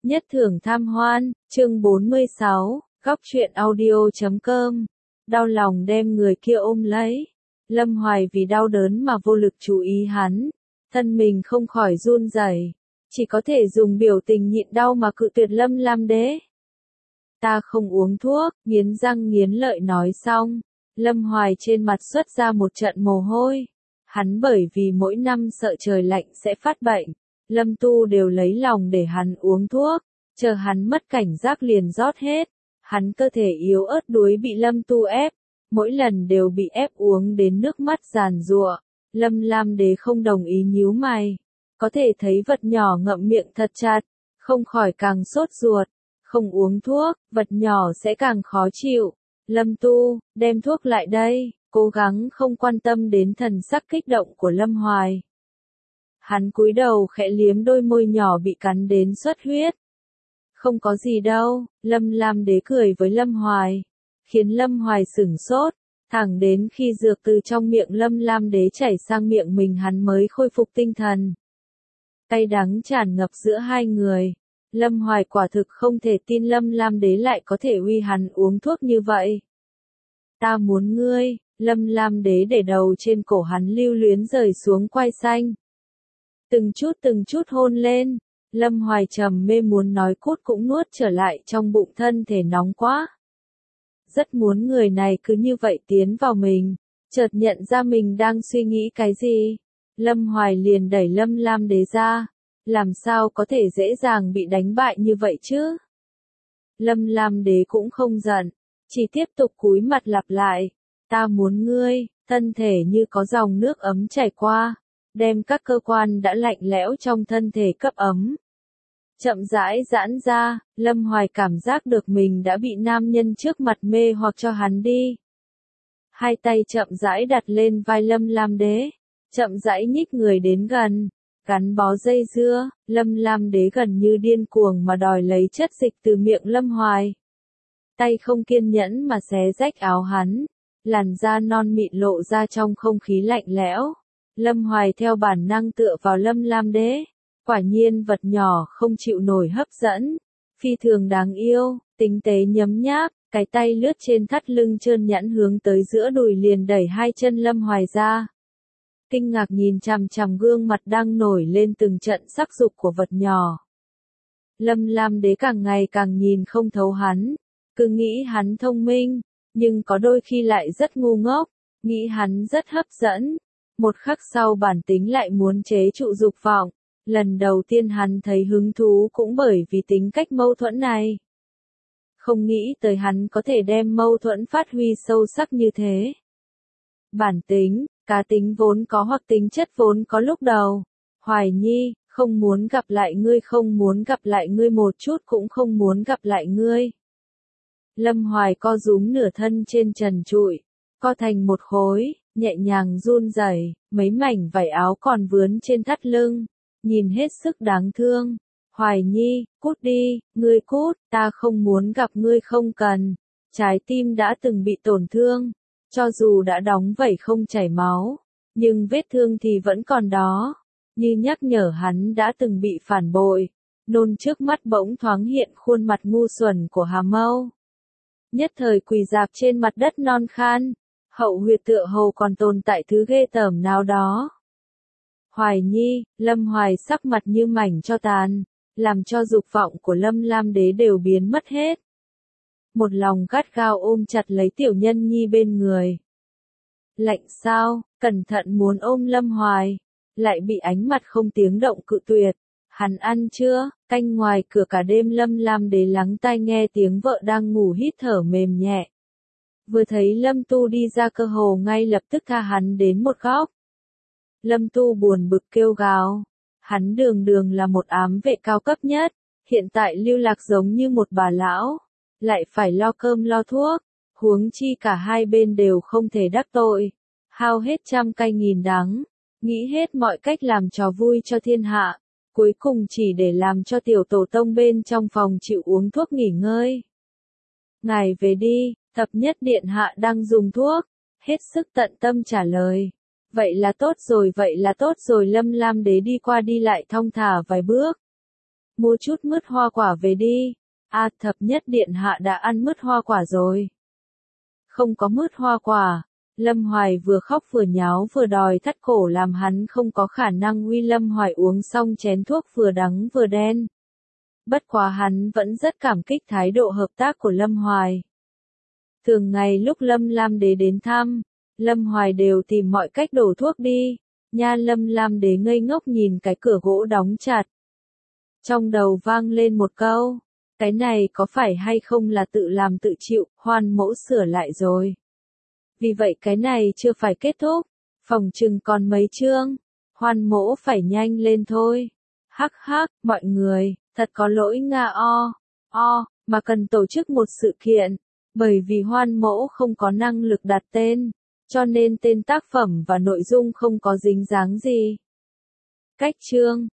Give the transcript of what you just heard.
Nhất thưởng tham hoan, chương 46, góc truyện audio.com. Đau lòng đem người kia ôm lấy. Lâm Hoài vì đau đớn mà vô lực chú ý hắn. Thân mình không khỏi run rẩy, chỉ có thể dùng biểu tình nhịn đau mà cự tuyệt Lâm Lam Đế. Ta không uống thuốc, nghiến răng nghiến lợi nói xong. Lâm Hoài trên mặt xuất ra một trận mồ hôi. Hắn bởi vì mỗi năm sợ trời lạnh sẽ phát bệnh. Lâm Tu đều lấy lòng để hắn uống thuốc, chờ hắn mất cảnh giác liền rót hết. Hắn cơ thể yếu ớt đuối bị Lâm Tu ép, mỗi lần đều bị ép uống đến nước mắt giàn giụa. Lâm Lam Đế không đồng ý nhíu mày, có thể thấy vật nhỏ ngậm miệng thật chặt, không khỏi càng sốt ruột. Không uống thuốc, vật nhỏ sẽ càng khó chịu. Lâm Tu, đem thuốc lại đây, cố gắng không quan tâm đến thần sắc kích động của Lâm Hoài. Hắn cúi đầu khẽ liếm đôi môi nhỏ bị cắn đến xuất huyết. Không có gì đâu, Lâm Lam Đế cười với Lâm Hoài, khiến Lâm Hoài sửng sốt, thẳng đến khi dược từ trong miệng Lâm Lam Đế chảy sang miệng mình hắn mới khôi phục tinh thần. Cay đắng tràn ngập giữa hai người, Lâm Hoài quả thực không thể tin Lâm Lam Đế lại có thể uy hắn uống thuốc như vậy. Ta muốn ngươi, Lâm Lam Đế để đầu trên cổ hắn lưu luyến rời xuống quai xanh. Từng chút hôn lên, Lâm Hoài trầm mê muốn nói cút cũng nuốt trở lại trong bụng, thân thể nóng quá. Rất muốn người này cứ như vậy tiến vào mình, chợt nhận ra mình đang suy nghĩ cái gì. Lâm Hoài liền đẩy Lâm Lam Đế ra, làm sao có thể dễ dàng bị đánh bại như vậy chứ. Lâm Lam Đế cũng không giận, chỉ tiếp tục cúi mặt lặp lại, ta muốn ngươi, thân thể như có dòng nước ấm chảy qua, đem các cơ quan đã lạnh lẽo trong thân thể cấp ấm. Chậm rãi giãn ra, Lâm Hoài cảm giác được mình đã bị nam nhân trước mặt mê hoặc cho hắn đi. Hai tay chậm rãi đặt lên vai Lâm Lam Đế, chậm rãi nhích người đến gần, gắn bó dây dưa. Lâm Lam Đế gần như điên cuồng mà đòi lấy chất dịch từ miệng Lâm Hoài. Tay không kiên nhẫn mà xé rách áo hắn, làn da non mịn lộ ra trong không khí lạnh lẽo. Lâm Hoài theo bản năng tựa vào Lâm Lam Đế. Quả nhiên vật nhỏ không chịu nổi hấp dẫn, phi thường đáng yêu, tinh tế nhấm nháp, cái tay lướt trên thắt lưng trơn nhẵn hướng tới giữa đùi liền đẩy hai chân Lâm Hoài ra. Kinh ngạc nhìn chằm chằm gương mặt đang nổi lên từng trận sắc dục của vật nhỏ. Lâm Lam Đế càng ngày càng nhìn không thấu hắn, cứ nghĩ hắn thông minh, nhưng có đôi khi lại rất ngu ngốc, nghĩ hắn rất hấp dẫn. Một khắc sau bản tính lại muốn chế trụ dục vọng. Lần đầu tiên hắn thấy hứng thú cũng bởi vì tính cách mâu thuẫn này. Không nghĩ tới hắn có thể đem mâu thuẫn phát huy sâu sắc như thế. Bản tính, cá tính vốn có hoặc tính chất vốn có lúc đầu. Hoài Nhi, không muốn gặp lại ngươi, không muốn gặp lại ngươi, một chút cũng không muốn gặp lại ngươi. Lâm Hoài co rúm nửa thân trên trần trụi, co thành một khối, nhẹ nhàng run rẩy, mấy mảnh vải áo còn vướn trên thắt lưng. Nhìn hết sức đáng thương. Hoài Nhi, cút đi, ngươi cút, ta không muốn gặp ngươi, không cần. Trái tim đã từng bị tổn thương, cho dù đã đóng vảy không chảy máu, nhưng vết thương thì vẫn còn đó, như nhắc nhở hắn đã từng bị phản bội. Nôn trước mắt bỗng thoáng hiện khuôn mặt ngu xuẩn của Hà Mâu. Nhất thời quỳ rạp trên mặt đất non khan, hậu huyệt tựa hồ còn tồn tại thứ ghê tởm nào đó. Hoài Nhi, Lâm Hoài sắc mặt như mảnh tro tàn, làm cho dục vọng của Lâm Lam Đế đều biến mất hết. Một lòng gắt gao ôm chặt lấy tiểu nhân nhi bên người. Lạnh sao, cẩn thận muốn ôm Lâm Hoài, lại bị ánh mặt không tiếng động cự tuyệt. Hắn ăn chưa, canh ngoài cửa cả đêm Lâm Lam Đế lắng tai nghe tiếng vợ đang ngủ hít thở mềm nhẹ. Vừa thấy Lâm Tu đi ra cơ hồ ngay lập tức tha hắn đến một góc. Lâm Tu buồn bực kêu gào, hắn đường đường là một ám vệ cao cấp nhất, hiện tại lưu lạc giống như một bà lão, lại phải lo cơm lo thuốc, huống chi cả hai bên đều không thể đắc tội, hao hết trăm cay nghìn đắng, nghĩ hết mọi cách làm trò vui cho thiên hạ, cuối cùng chỉ để làm cho tiểu tổ tông bên trong phòng chịu uống thuốc nghỉ ngơi. Ngài về đi, thập nhất điện hạ đang dùng thuốc, hết sức tận tâm trả lời. Vậy là tốt rồi, Lâm Lam Đế đi qua đi lại thong thả vài bước. mua chút mứt hoa quả về đi. A thập nhất điện hạ đã ăn mứt hoa quả rồi. Không có mứt hoa quả. Lâm Hoài vừa khóc vừa nháo vừa đòi thắt cổ làm hắn không có khả năng uy Lâm Hoài uống xong chén thuốc vừa đắng vừa đen. Bất quá hắn vẫn rất cảm kích thái độ hợp tác của Lâm Hoài. Thường ngày lúc Lâm Lam Đế đến thăm, Lâm Hoài đều tìm mọi cách đổ thuốc đi. Nha Lâm Lam Đế ngây ngốc nhìn cái cửa gỗ đóng chặt. Trong đầu vang lên một câu, cái này có phải hay không là tự làm tự chịu, Hoan Mỗ sửa lại rồi. Vì vậy cái này chưa phải kết thúc, phòng chừng còn mấy chương, Hoan Mỗ phải nhanh lên thôi. Hắc hắc, mọi người, thật có lỗi Nga mà cần tổ chức một sự kiện, bởi vì Hoan Mỗ không có năng lực đặt tên, cho nên tên tác phẩm và nội dung không có dính dáng gì. Cách chương